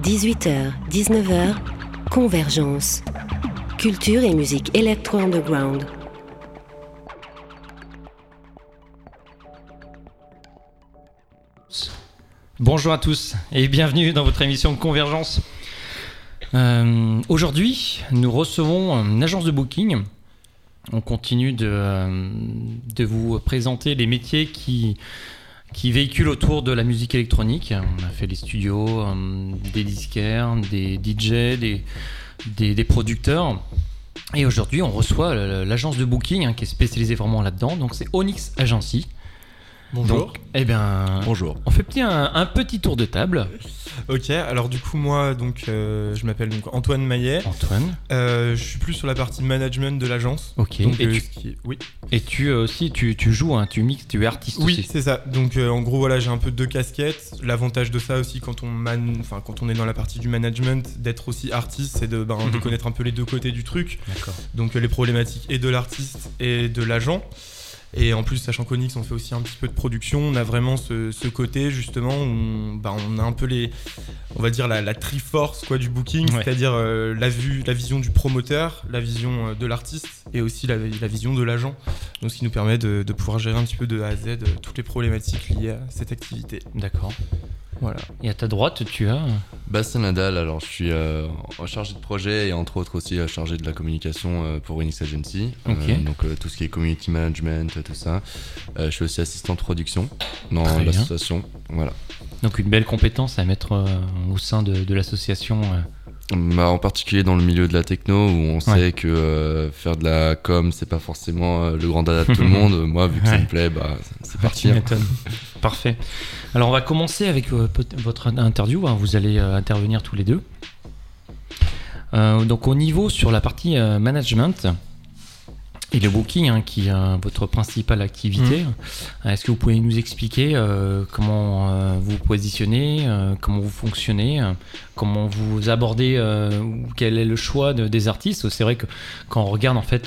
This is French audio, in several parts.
18h, 19h, Convergence. Culture et musique électro-underground. Bonjour à tous et bienvenue dans votre émission Convergence. Aujourd'hui, nous recevons une agence de booking. On continue de vous présenter les métiers qui véhiculent autour de la musique électronique. On a fait les studios, des disquaires, des DJ, des producteurs. Et aujourd'hui, on reçoit l'agence de booking qui est spécialisée vraiment là-dedans. Donc, c'est Onyx Agency. Bonjour. Donc, Bonjour. On fait un petit tour de table. Ok, alors du coup moi je m'appelle donc Antoine Maillet. Antoine. Je suis plus sur la partie management de l'agence. Ok. Donc, Oui. Et tu aussi tu joues, tu mixes, tu es artiste oui, aussi. Oui, c'est ça. Donc en gros voilà, j'ai un peu deux casquettes. L'avantage de ça aussi quand on est dans la partie du management, d'être aussi artiste, c'est de connaître un peu les deux côtés du truc. D'accord. Donc les problématiques et de l'artiste et de l'agent. Et en plus, sachant qu'Onyx, on fait aussi un petit peu de production, on a vraiment ce côté justement où on a un peu la triforce du booking, ouais. C'est-à-dire la vision du promoteur, la vision de l'artiste et aussi la vision de l'agent. Donc ce qui nous permet de pouvoir gérer un petit peu de A à Z toutes les problématiques liées à cette activité. D'accord. Voilà. Et à ta droite, tu as Bastien Nadal. Alors je suis en chargé de projet et entre autres aussi chargé de la communication pour Onyx Agency. Okay. Donc tout ce qui est community management, tout ça. Je suis aussi assistant de production dans Très l'association. Voilà. Donc une belle compétence à mettre au sein de l'association. En particulier dans le milieu de la techno où on sait que faire de la com c'est pas forcément le grand dada de tout le monde. Moi vu que ça me plaît, c'est parti. Parfait. Alors on va commencer avec votre interview, vous allez intervenir tous les deux. Donc au niveau sur la partie management et le booking qui est votre principale activité, est-ce que vous pouvez nous expliquer comment vous positionnez, comment vous fonctionnez, comment vous abordez, quel est le choix des artistes? C'est vrai que quand on regarde en fait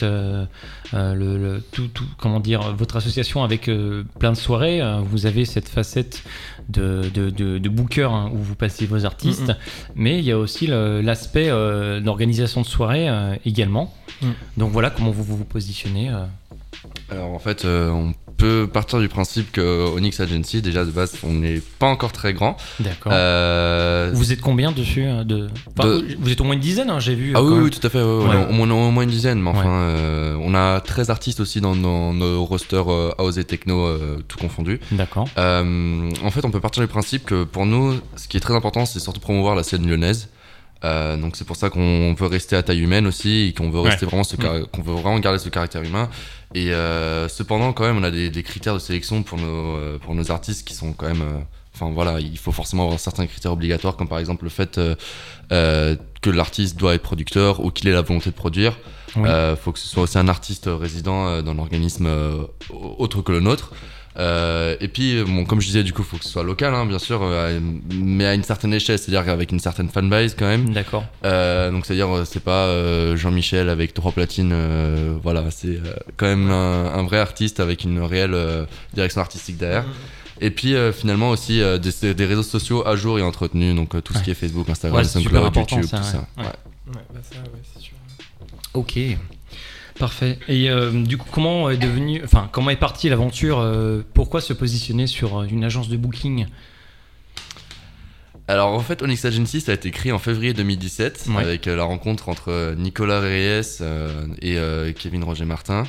votre association avec plein de soirées, vous avez cette facette de booker où vous passez vos artistes, mais il y a aussi l'aspect d'organisation de soirée également. Donc voilà comment vous positionnez. Alors en fait on peut partir du principe que Onyx Agency, déjà de base on n'est pas encore très grand. D'accord. Vous êtes combien dessus Vous êtes au moins une dizaine, j'ai vu. Ah oui, tout à fait, au moins une dizaine, mais enfin on a 13 artistes aussi dans nos rosters house et techno tout confondu. D'accord. En fait on peut partir du principe que pour nous ce qui est très important c'est surtout promouvoir la scène lyonnaise. Donc c'est pour ça qu'on veut rester à taille humaine aussi et qu'on veut rester qu'on veut vraiment garder ce caractère humain et cependant quand même on a des critères de sélection pour nos artistes qui sont quand même il faut forcément avoir certains critères obligatoires comme par exemple le fait que l'artiste doit être producteur ou qu'il ait la volonté de produire. Faut que ce soit aussi un artiste résident dans l'organisme autre que le nôtre. Et puis comme je disais du coup faut que ce soit local bien sûr mais à une certaine échelle, c'est-à-dire avec une certaine fanbase quand même. D'accord. Donc c'est-à-dire c'est pas Jean-Michel avec 3 platines, c'est quand même un vrai artiste avec une réelle direction artistique derrière. Et puis finalement aussi des réseaux sociaux à jour et entretenus, donc tout ce qui est Facebook, Instagram, SoundCloud, YouTube, tout ça. C'est sûr. Ok. Parfait. Et du coup, comment est partie l'aventure? Pourquoi se positionner sur une agence de booking? Alors en fait, Onyx Agency, ça a été créé en février 2017 avec la rencontre entre Nicolas Reyes et Kevin Roger Martin.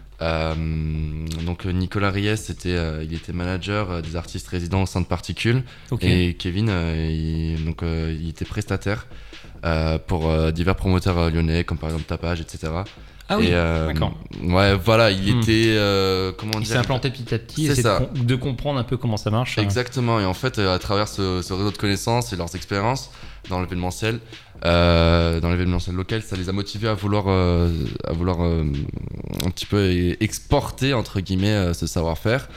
Donc Nicolas Reyes, il était manager des artistes résidents au sein de Particule. Okay. Et Kevin, il était prestataire pour divers promoteurs lyonnais, comme par exemple Tapage, etc. Ah oui, d'accord. Ouais, voilà, il était il s'est implanté petit à petit, essayer de comprendre un peu comment ça marche. Exactement, et en fait, à travers ce réseau de connaissances et leurs expériences dans l'événementiel local, ça les a motivés à vouloir un petit peu exporter entre guillemets ce savoir-faire.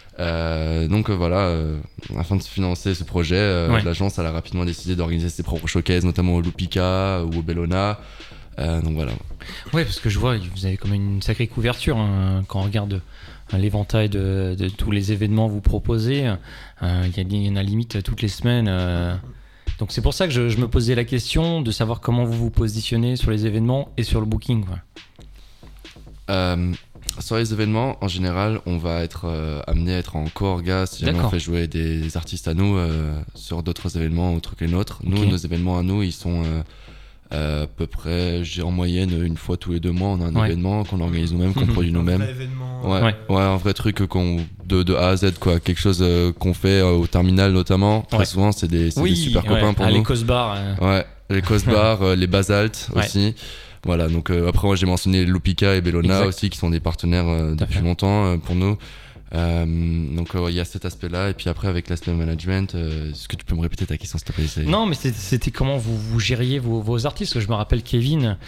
Afin de financer ce projet, l'agence elle a rapidement décidé d'organiser ses propres showcases, notamment au Lupica ou au Bellona. Donc voilà. Ouais, parce que je vois, vous avez quand même une sacrée couverture quand on regarde l'éventail de tous les événements que vous proposez. Il y en a limite toutes les semaines. Donc c'est pour ça que je me posais la question de savoir comment vous vous positionnez sur les événements et sur le booking, quoi. Sur les événements, en général, on va être amené à être en co-orga si jamais on fait jouer des artistes à nous sur d'autres événements autres que les nôtres. Nous, nos événements à nous, ils sont à peu près, j'ai en moyenne une fois tous les 2 mois, on a un événement qu'on organise nous-mêmes, qu'on produit nous-mêmes. Un vrai événement. Ouais, un vrai truc de A à Z, quoi. Quelque chose qu'on fait au terminal notamment. Très souvent, c'est des super copains pour nous. Les Cosbars. Ouais, les Cosbars, les Basaltes aussi. Voilà, donc après moi j'ai mentionné Lupica et Bellona aussi qui sont des partenaires depuis longtemps pour nous. Donc il y a cet aspect-là, et puis après avec l'aspect management, est-ce que tu peux me répéter ta question s'il te plaît? Non, mais c'était comment vous gériez vos artistes, parce que je me rappelle Kevin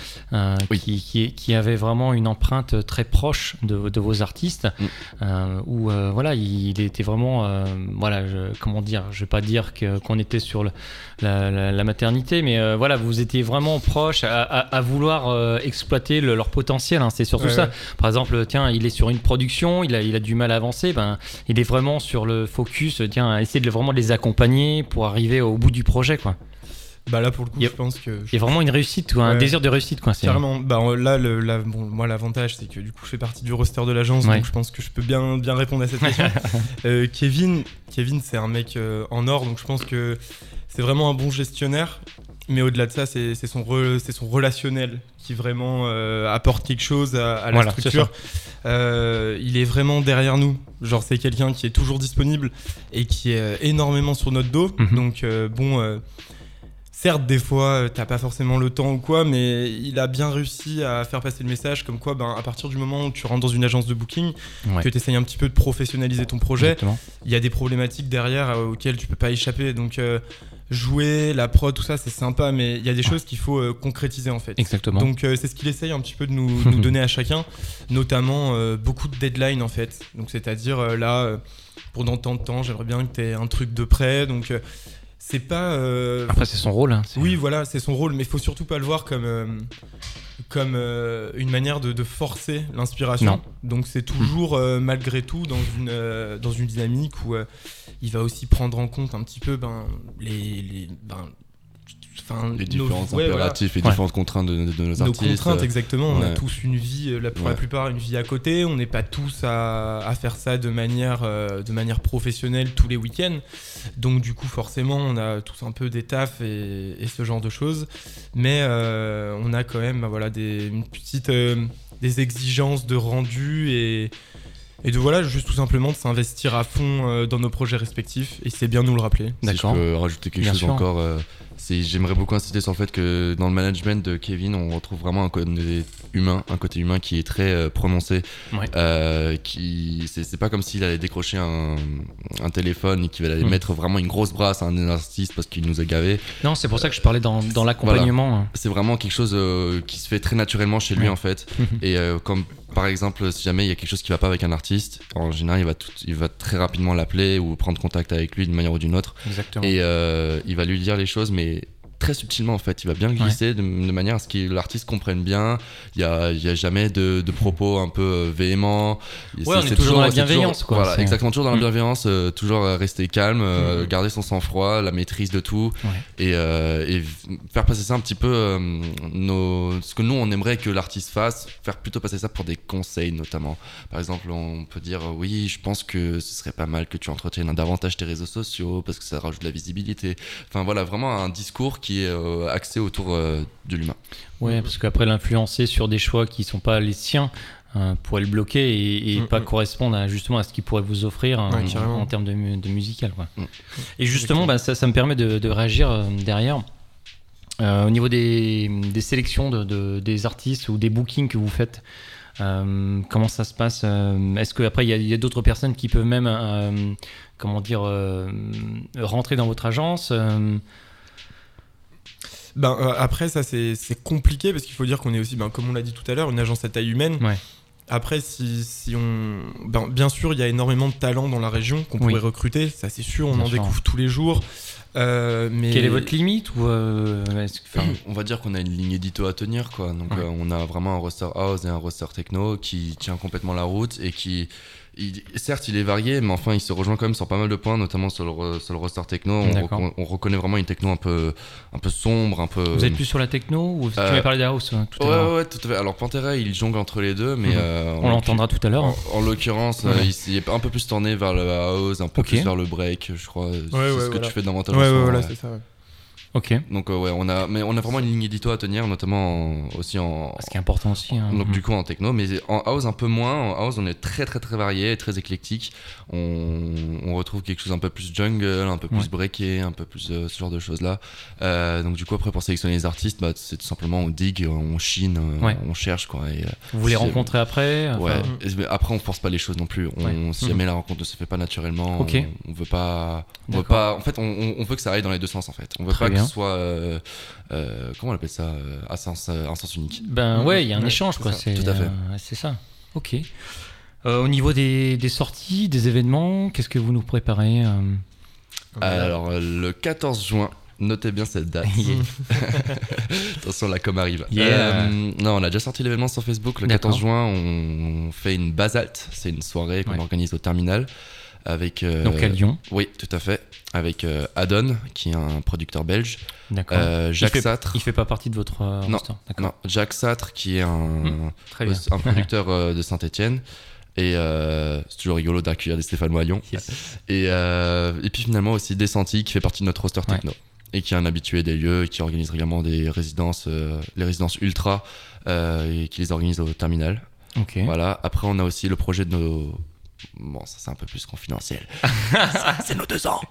qui avait vraiment une empreinte très proche de vos artistes, où voilà, il était vraiment voilà, comment dire, je vais pas dire qu'on était sur la maternité, mais voilà, vous étiez vraiment proche à vouloir exploiter leur potentiel, hein, c'est surtout ça. Par exemple, tiens, il est sur une production, il a du mal à avancer, il est vraiment sur le focus, essayer de vraiment les accompagner pour arriver au bout du projet, quoi. Bah là pour le coup, je pense que il y a vraiment une réussite, un désir de réussite, quoi. Carrément. Bah là, moi l'avantage c'est que du coup je fais partie du roster de l'agence, donc je pense que je peux bien répondre à cette question. Kevin, c'est un mec en or, donc je pense que c'est vraiment un bon gestionnaire. Mais au-delà de ça, c'est son relationnel qui vraiment apporte quelque chose à la structure. Il est vraiment derrière nous. Genre, c'est quelqu'un qui est toujours disponible et qui est énormément sur notre dos. Donc, certes, des fois, t'as pas forcément le temps ou quoi, mais il a bien réussi à faire passer le message comme quoi, à partir du moment où tu rentres dans une agence de booking, que tu essayes un petit peu de professionnaliser ton projet, il y a des problématiques derrière auxquelles tu peux pas échapper. Donc, jouer, la prod, tout ça, c'est sympa, mais il y a des choses qu'il faut concrétiser en fait. Exactement. Donc, c'est ce qu'il essaye un petit peu de nous donner à chacun, notamment beaucoup de deadlines en fait. Donc, c'est-à-dire là, pour dans tant de temps, j'aimerais bien que tu aies un truc de prêt. Donc, c'est pas. Après, c'est son rôle. Hein, oui, voilà, c'est son rôle, mais il faut surtout pas le voir comme une manière de forcer l'inspiration. Non. Donc c'est toujours malgré tout dans une dynamique où il va aussi prendre en compte un petit peu les différents impératifs et différentes contraintes de nos artistes. Nos contraintes, exactement. On a tous une vie, pour la plupart, une vie à côté. On n'est pas tous à faire ça de manière professionnelle tous les week-ends. Donc du coup, forcément, on a tous un peu des tafs et ce genre de choses. Mais on a quand même des exigences de rendu et de juste tout simplement de s'investir à fond dans nos projets respectifs, et c'est bien de nous le rappeler. D'accord. Si je peux rajouter quelque chose encore, j'aimerais beaucoup insister sur le fait que dans le management de Kevin, on retrouve vraiment un côté humain qui est très prononcé. C'est pas comme s'il allait décrocher un téléphone et qu'il allait mettre vraiment une grosse brasse à un artiste parce qu'il nous a gavé. Non, c'est pour ça que je parlais dans l'accompagnement. Voilà. C'est vraiment quelque chose qui se fait très naturellement chez lui en fait. Et comme par exemple, si jamais il y a quelque chose qui va pas avec un artiste, en général, il va très rapidement l'appeler ou prendre contact avec lui d'une manière ou d'une autre. Exactement. Et il va lui dire les choses, mais très subtilement en fait. Il va bien glisser de manière à ce que l'artiste comprenne bien. Il y a jamais de propos un peu véhéments. On est toujours dans la bienveillance, quoi. Voilà, exactement, toujours dans la bienveillance, toujours rester calme, garder son sang-froid, la maîtrise de tout, et faire passer ça un petit peu ce que nous on aimerait que l'artiste fasse, faire plutôt passer ça pour des conseils notamment. Par exemple, on peut dire oui, je pense que ce serait pas mal que tu entretiennes davantage tes réseaux sociaux parce que ça rajoute de la visibilité. Enfin voilà, vraiment un discours qui est axé autour de l'humain. Ouais, parce qu'après l'influencer sur des choix qui sont pas les siens pourrait le bloquer et pas correspondre justement à ce qu'il pourrait vous offrir en termes de musical, quoi. Et justement, ça me permet de réagir derrière. Au niveau des sélections des artistes ou des bookings que vous faites, comment ça se passe? Est-ce qu'après il y a d'autres personnes qui peuvent même rentrer dans votre agence? Après ça c'est compliqué parce qu'il faut dire qu'on est aussi, comme on l'a dit tout à l'heure, une agence à taille humaine. Après si on bien sûr il y a énormément de talents dans la région qu'on pourrait recruter, ça c'est sûr, on en découvre tous les jours. Mais quelle est votre limite ou on va dire qu'on a une ligne édito à tenir, quoi. Donc on a vraiment un roster house et un roster techno qui tient complètement la route et qui certes, il est varié, mais enfin, il se rejoint quand même sur pas mal de points, notamment sur le roster techno. On reconnaît vraiment une techno un peu sombre, un peu. Vous êtes plus sur la techno ou tu m'avais parlé de la house tout à l'heure? Ouais, tout à fait. Alors Pantera, il jongle entre les deux, mais on l'entendra tout à l'heure. En l'occurrence, il est un peu plus tourné vers le house, un peu plus vers le break, je crois. C'est ce que tu fais dans Mental. Voilà, c'est ça. Ouais. Ok. Donc on a vraiment une ligne édito à tenir, notamment aussi en. Ce qui est important aussi. Hein. Donc du coup en techno, mais en house un peu moins. En house on est très très très varié, très éclectique. On retrouve quelque chose un peu plus jungle, un peu plus breaké, un peu plus ce genre de choses là. Donc du coup après pour sélectionner les artistes, c'est tout simplement on digue, on chine, on cherche quoi. Et, vous les rencontrez après? Ouais. Après on force pas les choses non plus. Si jamais la rencontre ne se fait pas naturellement, on veut pas. En fait on veut que ça aille dans les deux sens en fait. On veut pas que ce soit comment on appelle ça, un sens unique. Ben ouais, il y a un échange quoi. Tout à fait. C'est ça. Ok. Au niveau des sorties, des événements, qu'est-ce que vous nous préparez? Alors le 14 juin. Notez bien cette date. Attention, la com arrive. Non, on a déjà sorti l'événement sur Facebook. Le 14 juin, on fait une basalte. C'est une soirée qu'on organise au Terminal. Avec, donc à Lyon. Oui, tout à fait. Avec Adon, qui est un producteur belge. D'accord. Jacques Satre. Il fait pas partie de votre roster. Non, Jacques Satre, qui est un producteur de Saint-Etienne. Et c'est toujours rigolo d'accueillir des Stéphanois à Lyon. Yes. Et puis finalement aussi Descenti, qui fait partie de notre roster techno. Et qui est un habitué des lieux, et qui organise régulièrement des résidences, les résidences ultra, et qui les organise au Terminal. Okay. Voilà. Après, on a aussi le projet de nos... Bon, ça c'est un peu plus confidentiel. C'est nos 2 ans.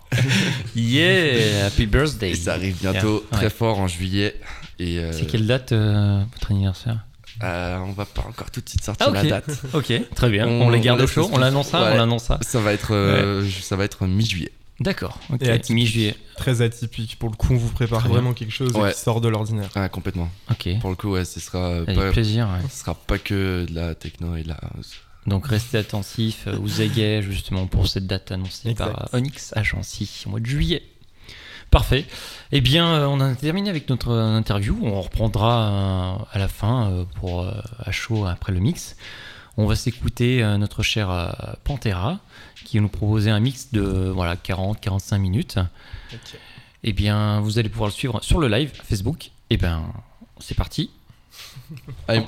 Yeah, happy birthday. Et ça arrive bientôt, très fort en juillet. Et c'est quelle date votre anniversaire? On va pas encore tout de suite sortir la date. Ok, très bien. On les garde au chaud. On l'annonce ça. Ça va être mi-juillet. D'accord. Et mi-juillet. Très atypique. Pour le coup, on vous prépare vraiment quelque chose qui sort de l'ordinaire. Complètement. Ok. Pour le coup, ce sera avec plaisir. Ce sera pas que de la techno et de la house. Donc restez attentifs aux aguets justement pour cette date annoncée par Onyx Agency au mois de juillet. Parfait. Eh bien, on a terminé avec notre interview. On reprendra à la fin à chaud après le mix. On va s'écouter notre cher Pantera qui nous proposait un mix de 40-45 minutes. Okay. Eh bien, vous allez pouvoir le suivre sur le live Facebook. Eh bien, c'est parti. Allez.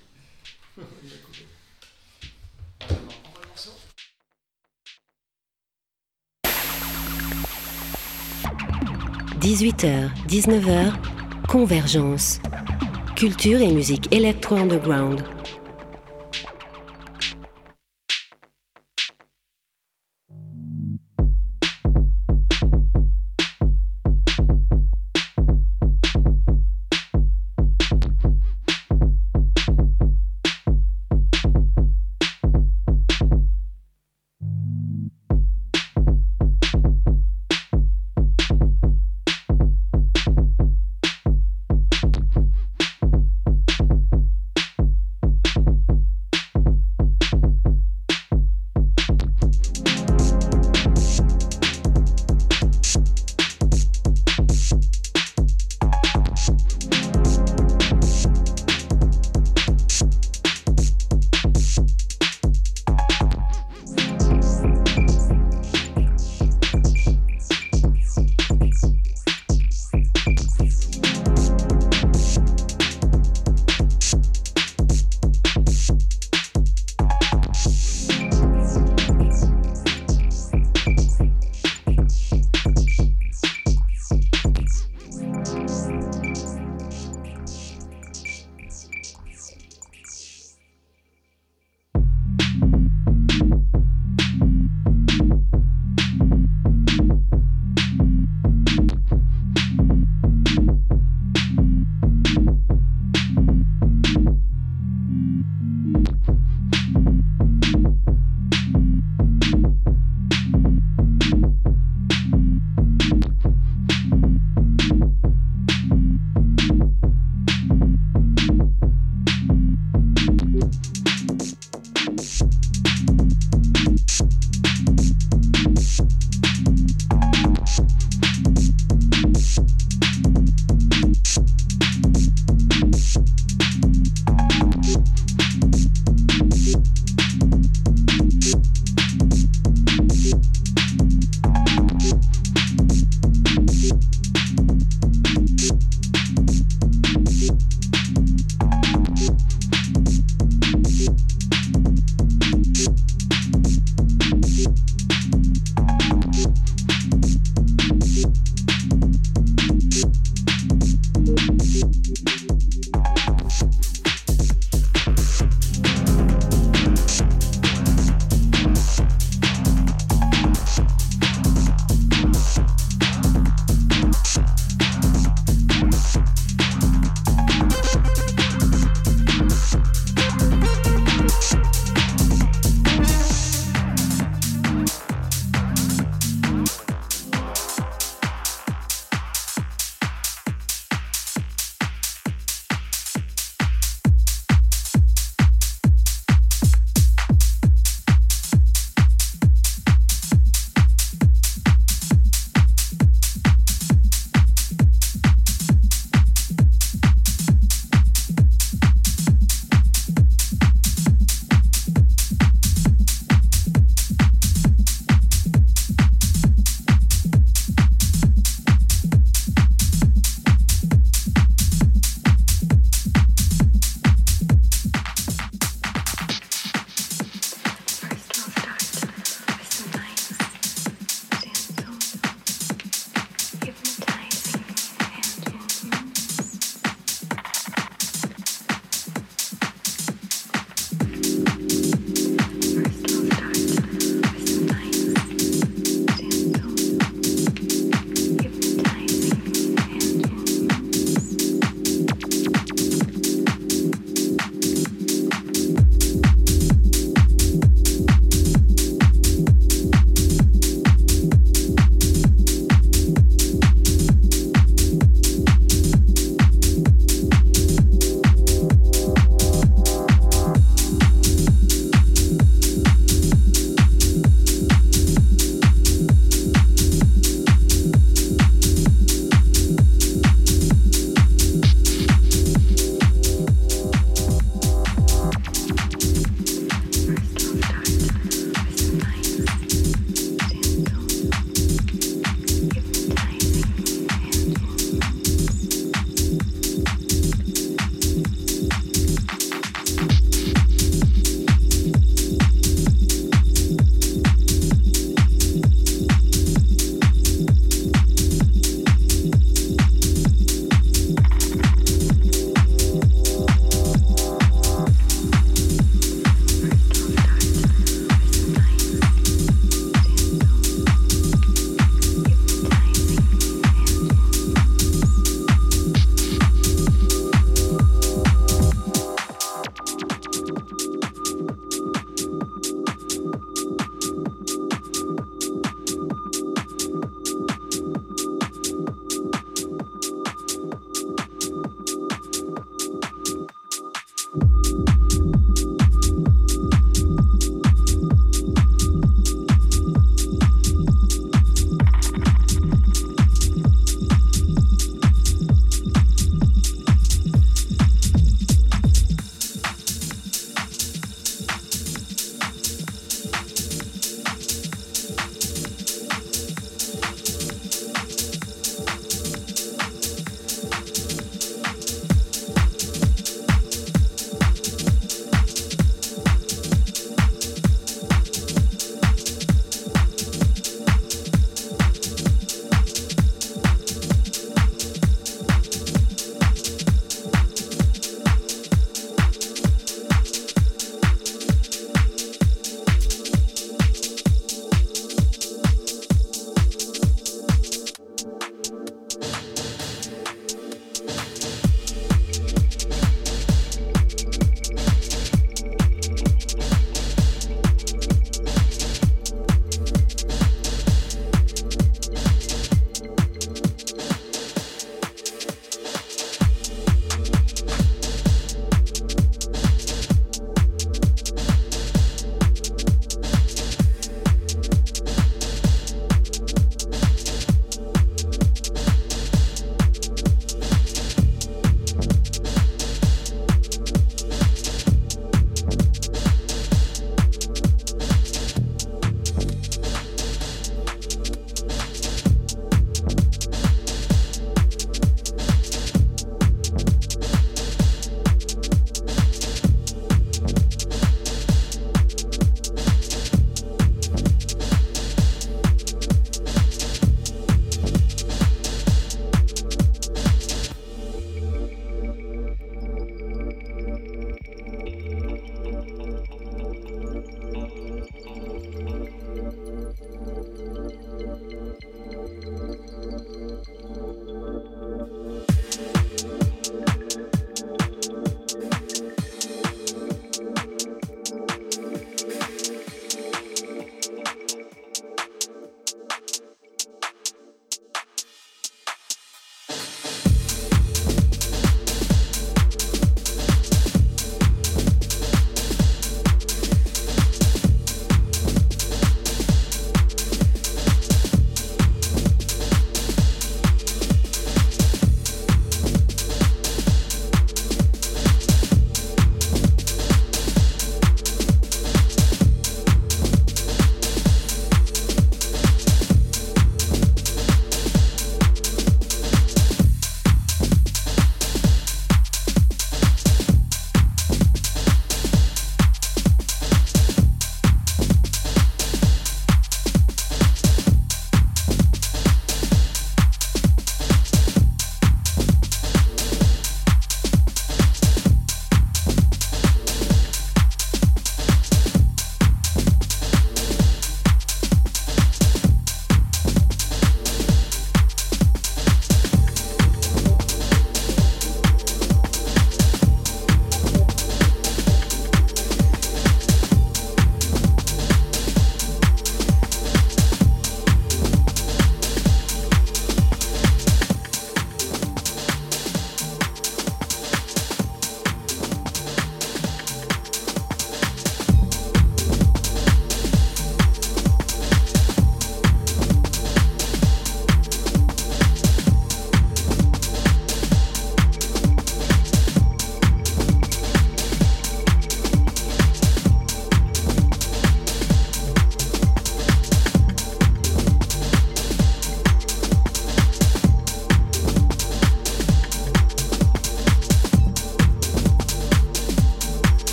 18h, 19h, Convergence. Culture et musique électro-underground.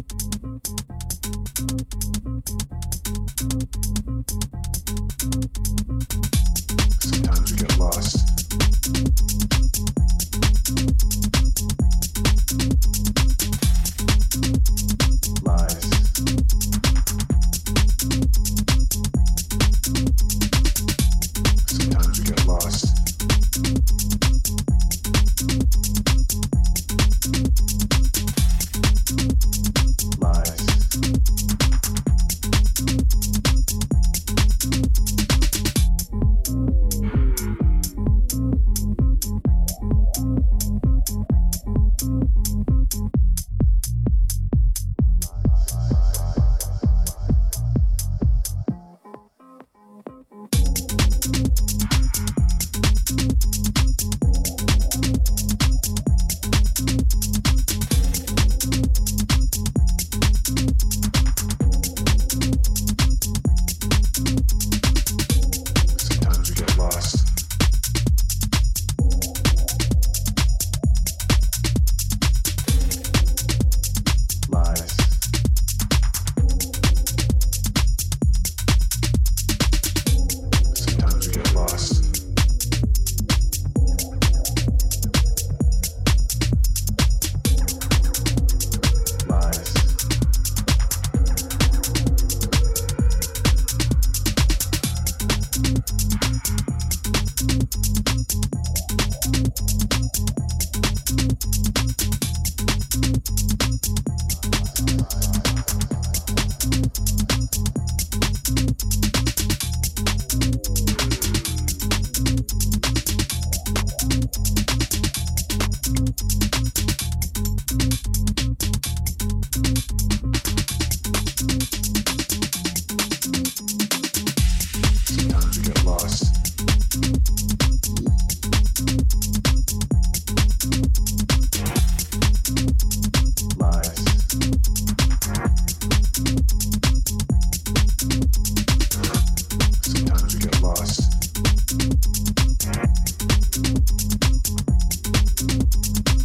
Sometimes we get lost. Lies. Sometimes we get lost. Lies. Sometimes we get lost. Lies. Sometimes we get lost. Lies. Sometimes we get lost. Lies. Sometimes we get lost.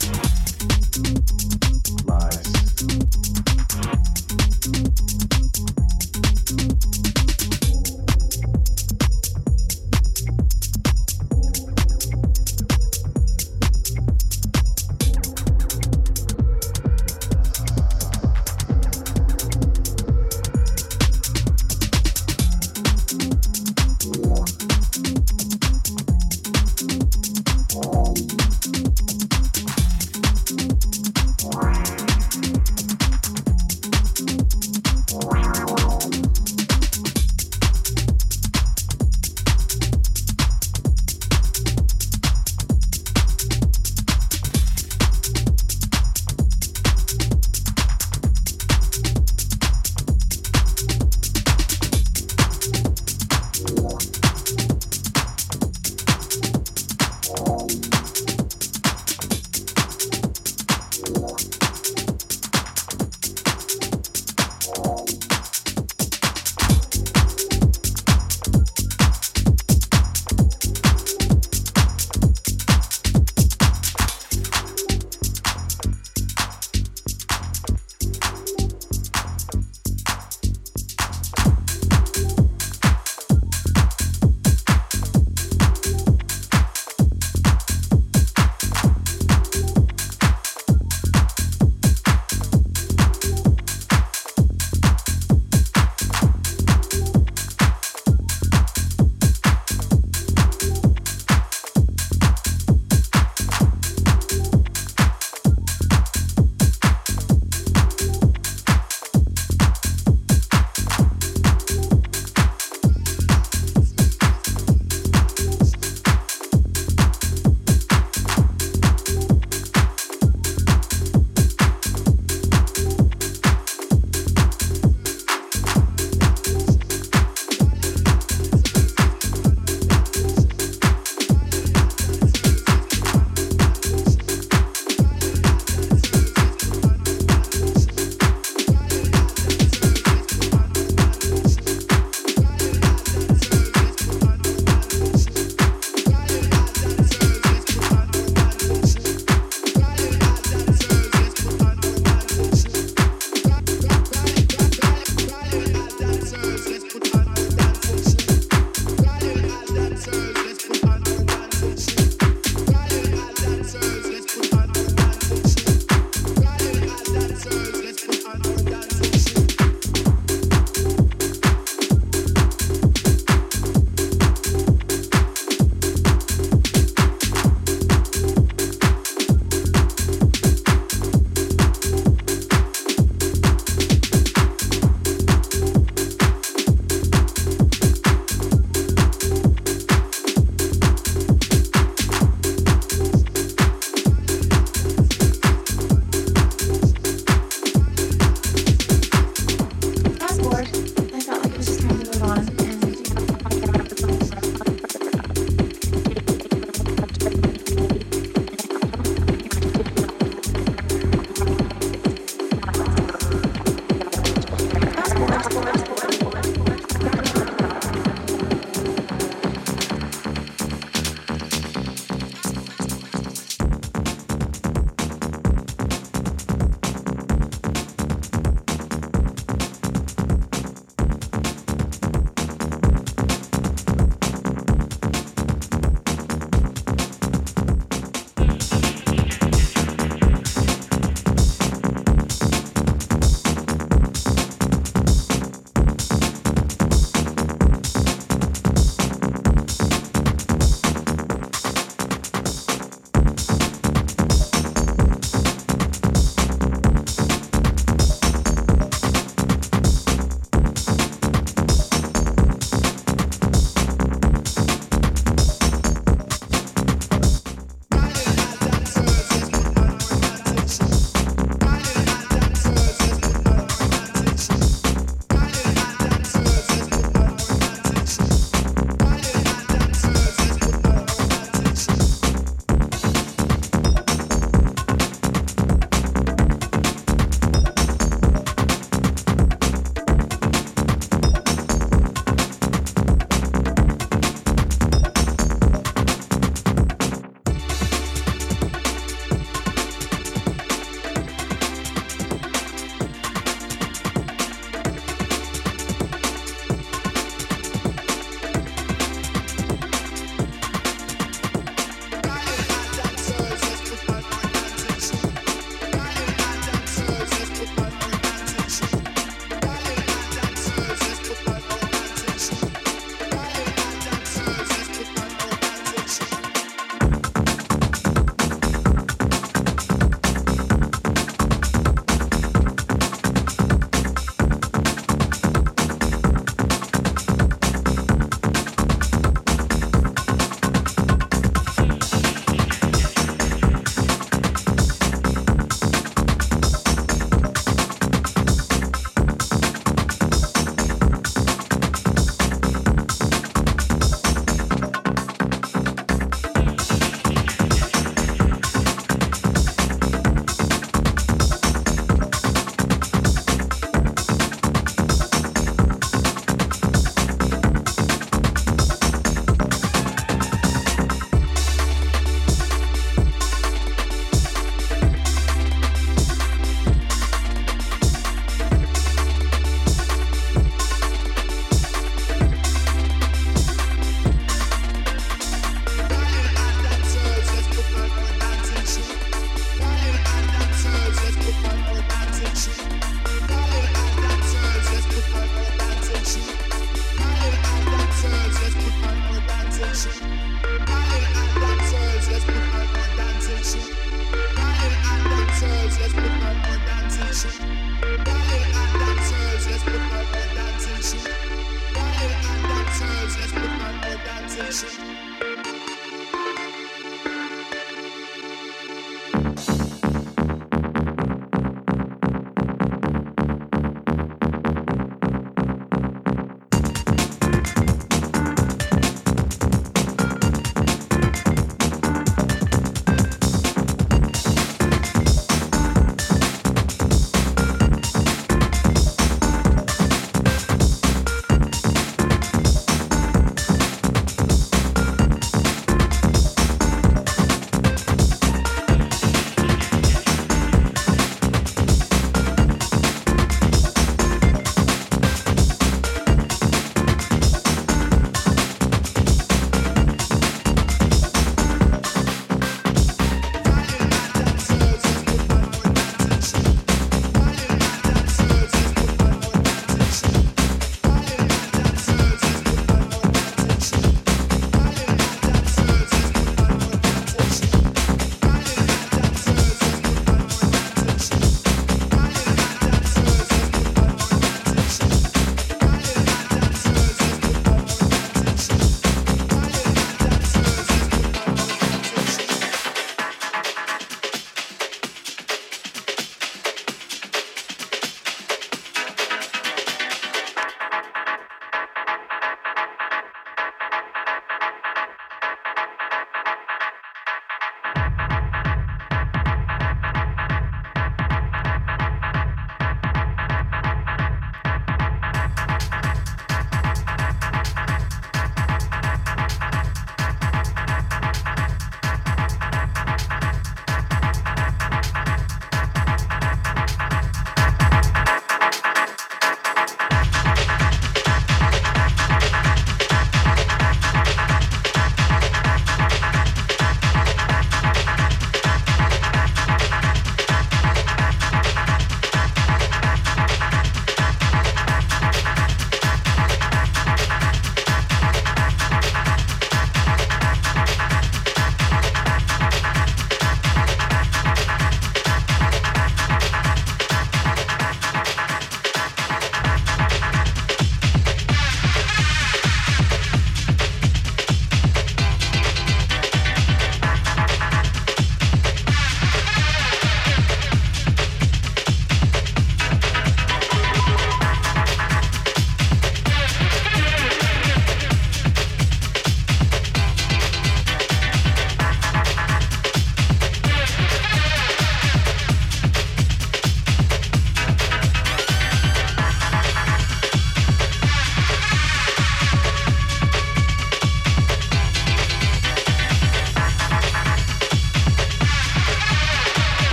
Lies.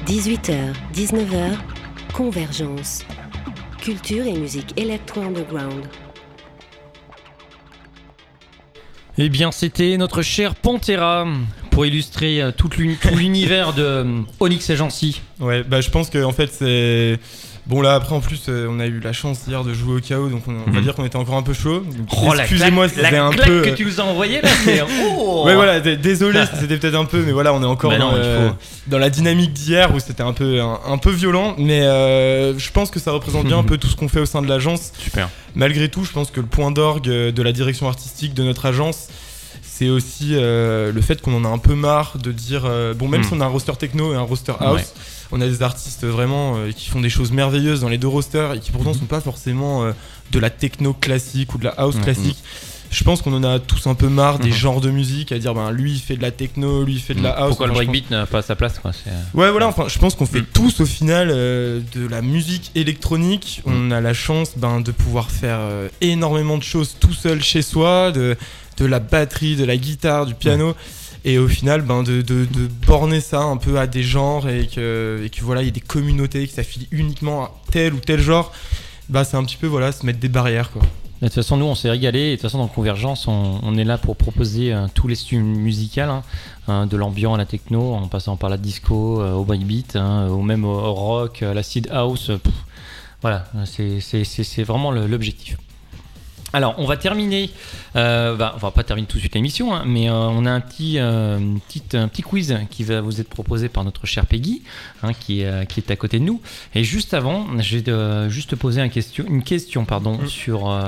18h, 19h, Convergence. Culture et musique électro-underground. Eh bien, c'était notre cher Pantera pour illustrer tout l'univers de Onyx Agency. Ouais, bah je pense que en fait c'est bon là après en plus on a eu la chance hier de jouer au KO donc on va dire qu'on était encore un peu chaud. Donc, excusez-moi si c'était un claque peu que tu nous as envoyé là, c'est ouais voilà, désolé si c'était peut-être un peu mais voilà, on est encore Bah non, dans la dynamique d'hier où c'était un peu violent mais je pense que ça représente bien un peu tout ce qu'on fait au sein de l'agence. Super. Malgré tout, je pense que le point d'orgue de la direction artistique de notre agence, c'est aussi le fait qu'on en a un peu marre de dire bon, même si on a un roster techno et un roster house, on a des artistes vraiment qui font des choses merveilleuses dans les deux rosters et qui pourtant sont pas forcément de la techno classique ou de la house classique. Je pense qu'on en a tous un peu marre des genres de musique, à dire ben lui il fait de la techno, lui il fait de la house. Pourquoi le breakbeat n'a pas sa place quoi, Ouais voilà, enfin je pense qu'on fait tous au final de la musique électronique. On a la chance de pouvoir faire énormément de choses tout seul chez soi, de la batterie, de la guitare, du piano. Et au final de borner ça un peu à des genres et que voilà, il y a des communautés qui s'affilient uniquement à tel ou tel genre. C'est un petit peu voilà, se mettre des barrières quoi. De toute façon, nous, on s'est régalé. Et de toute façon, dans Convergence, on est là pour proposer tous les styles musicaux, de l'ambiant à la techno, en passant par la disco, au breakbeat, ou même au rock, à l'acid house. Voilà, c'est vraiment l'objectif. Alors, on va terminer. On va pas terminer tout de suite l'émission, mais on a un petit quiz qui va vous être proposé par notre chère Peggy, qui est à côté de nous. Et juste avant, je vais juste te poser une question sur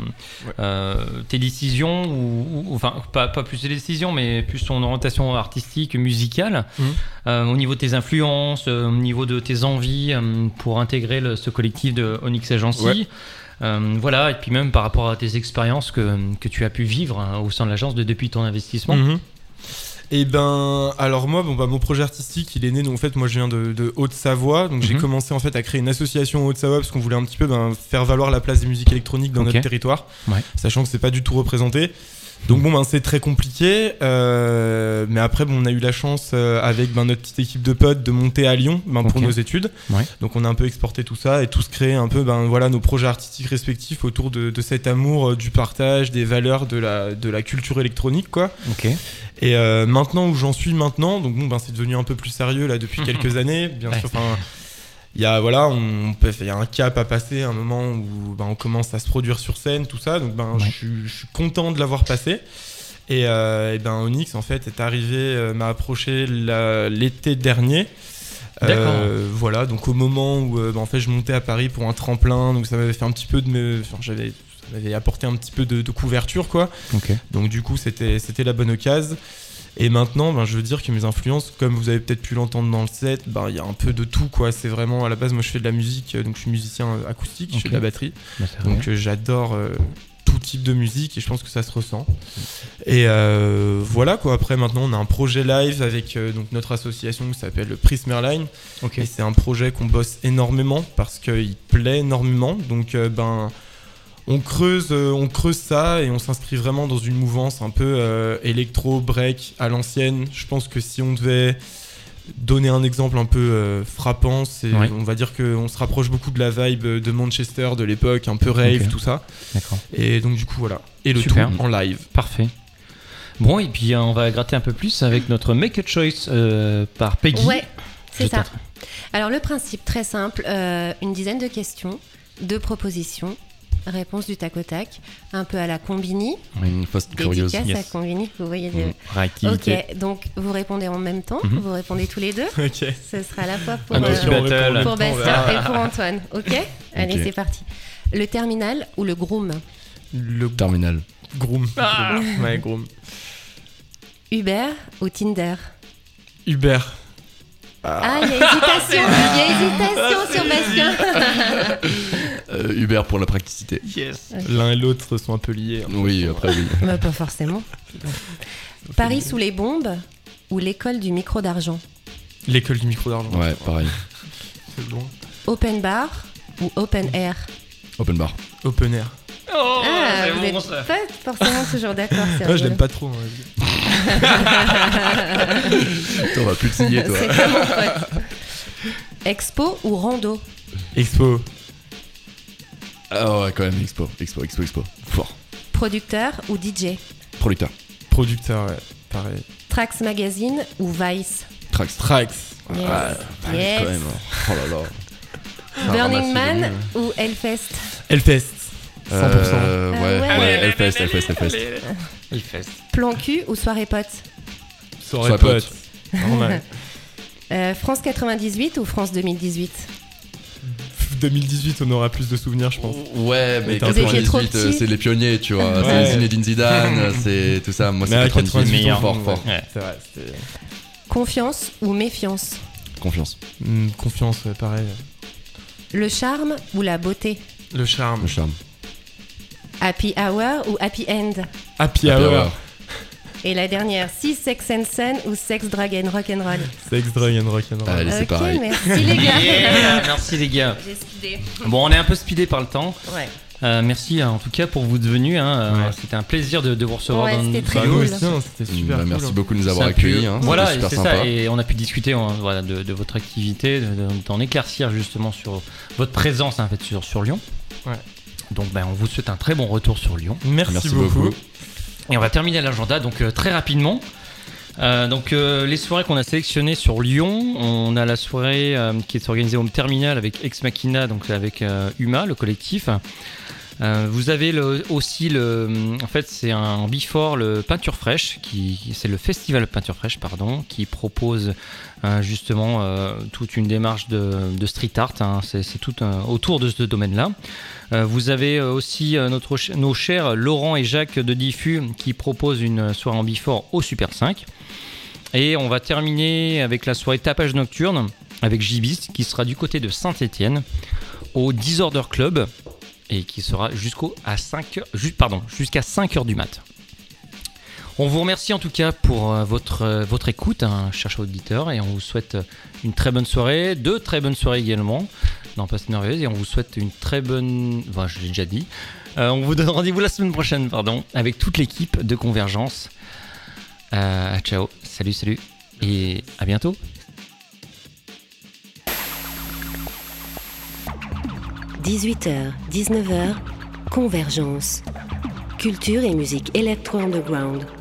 tes décisions, ou enfin pas plus tes décisions, mais plus ton orientation artistique, musicale, au niveau de tes influences, au niveau de tes envies pour intégrer ce collectif de Onyx Agency. Ouais. Voilà, et puis même par rapport à tes expériences que tu as pu vivre au sein de l'agence depuis ton investissement. Et alors moi, mon projet artistique, il est né, donc en fait, moi je viens de Haute-Savoie, donc j'ai commencé en fait à créer une association en Haute-Savoie parce qu'on voulait un petit peu faire valoir la place des musiques électroniques dans notre territoire, sachant que c'est pas du tout représenté. Donc c'est très compliqué, mais après on a eu la chance avec notre petite équipe de potes de monter à Lyon pour nos études. Donc on a un peu exporté tout ça et tous créé un peu voilà, nos projets artistiques respectifs autour de cet amour du partage, des valeurs de la culture électronique quoi. Et maintenant où j'en suis maintenant, donc c'est devenu un peu plus sérieux là depuis quelques années, bien sûr. Il y a un cap à passer, un moment où on commence à se produire sur scène, tout ça. Donc je suis content de l'avoir passé. Et Onyx en fait est arrivé, m'a approché l'été dernier. Voilà, donc au moment où en fait je montais à Paris pour un tremplin, donc ça m'avait fait un petit peu ça m'avait apporté un petit peu de couverture quoi. Donc du coup c'était la bonne occasion. Et maintenant, je veux dire que mes influences, comme vous avez peut-être pu l'entendre dans le set, il y a un peu de tout quoi. C'est vraiment à la base, moi je fais de la musique, donc je suis musicien acoustique, je fais de la batterie, donc j'adore tout type de musique et je pense que ça se ressent. Et voilà quoi. Après maintenant, on a un projet live avec donc notre association qui s'appelle le Prism Airline. Et c'est un projet qu'on bosse énormément parce qu'il plaît énormément. Donc on creuse ça et on s'inscrit vraiment dans une mouvance un peu électro, break à l'ancienne. Je pense que si on devait donner un exemple un peu frappant, on va dire qu'on se rapproche beaucoup de la vibe de Manchester de l'époque, un peu rave, tout ça. Et donc du coup voilà. Et le tout en live. Parfait. Bon, et puis on va gratter un peu plus avec notre Make a Choice par Peggy. Ouais, c'est ça. Alors le principe très simple, une dizaine de questions, 2 propositions. Réponse du tac au tac, un peu à la Combini. Une fausse curieuse. Dédicace à Combini, vous voyez. Réactivité. Ok, donc vous répondez en même temps, vous répondez tous les deux. Ce sera à la fois pour Bastien et pour Antoine. Ok. Allez, c'est parti. Le terminal ou le groom? Le terminal. Groom. Ouais, groom. Uber ou Tinder? Uber. Il y a hésitation sur Bastien. Uber pour la praticité. Yes. Okay. L'un et l'autre sont un peu liés. Oui, après oui. Pas forcément. Paris sous les bombes ou l'école du micro d'argent? L'école du micro d'argent. Ouais, pareil. C'est bon. Open bar ou open air? Open bar. Open air. Oh, vous êtes pas forcément toujours d'accord. Moi, je l'aime pas trop. T'en vas plus te signer, toi. C'est comme mon pote. Expo ou rando? Expo. Ah ouais, quand même, expo. Fort. Producteur ou DJ? Producteur. Producteur, ouais, pareil. Trax Magazine ou Vice? Trax. Yes. Yes. Quand même. Oh là là. Burning Man ou Hellfest? Hellfest. 100%. Ouais, Hellfest. Hellfest. Plan cul ou soirée pote? Soirée pote. Normal. France 98 ou France 2018? 2018, on aura plus de souvenirs, je pense. Ouais, mais Vous étiez 98, c'est les pionniers, tu vois. Ouais. C'est Zinedine Zidane, c'est tout ça. Moi, c'est 98 meilleur. fort. Ouais. C'est vrai, c'était... Confiance ou méfiance? Confiance. Confiance, ouais, pareil. Le charme ou la beauté? Le charme. Happy hour ou happy end? Happy hour. Et la dernière, si Sex and Sun ou Sex, Drug and Rock'n'Roll? Sex, drug and rock'n'roll. Allez, c'est pareil. Merci les gars. Yeah, merci les gars. J'ai speedé. Bon, on est un peu speedé par le temps. Ouais. Merci en tout cas pour votre venue. Ouais. C'était un plaisir de vous recevoir. Ouais, c'était très Nous cool. aussi, hein, c'était super cool. Merci hein. beaucoup de nous avoir Ça a pu- accueillis. Voilà, C'était super c'est sympa. ça. Et on a pu discuter voilà, de votre activité, d'en éclaircir justement sur votre présence en fait, sur Lyon. Ouais. Donc on vous souhaite un très bon retour sur Lyon. Merci beaucoup. Et on va terminer l'agenda donc très rapidement. Les soirées qu'on a sélectionnées sur Lyon, on a la soirée qui est organisée au Terminal avec Ex Machina, donc avec Huma, le collectif. Vous avez en fait c'est un before le Peinture Fraîche, c'est le festival Peinture Fraîche pardon, qui propose justement toute une démarche de street art, hein, c'est tout autour de ce domaine-là. Vous avez aussi nos chers Laurent et Jacques de Diffus qui proposent une soirée en before au Super 5. Et on va terminer avec la soirée tapage nocturne avec Gibis qui sera du côté de Saint-Étienne au Disorder Club et qui sera jusqu'à 5h du mat. On vous remercie en tout cas pour votre écoute, chers auditeurs, et on vous souhaite une très bonne soirée, de très bonnes soirées également dans Passe Merveilleuse, et on vous souhaite une très bonne... Enfin, je l'ai déjà dit. On vous donne rendez-vous la semaine prochaine, avec toute l'équipe de Convergence. Ciao, salut, et à bientôt. – 18h, 19h, Convergence. Culture et musique électro-underground.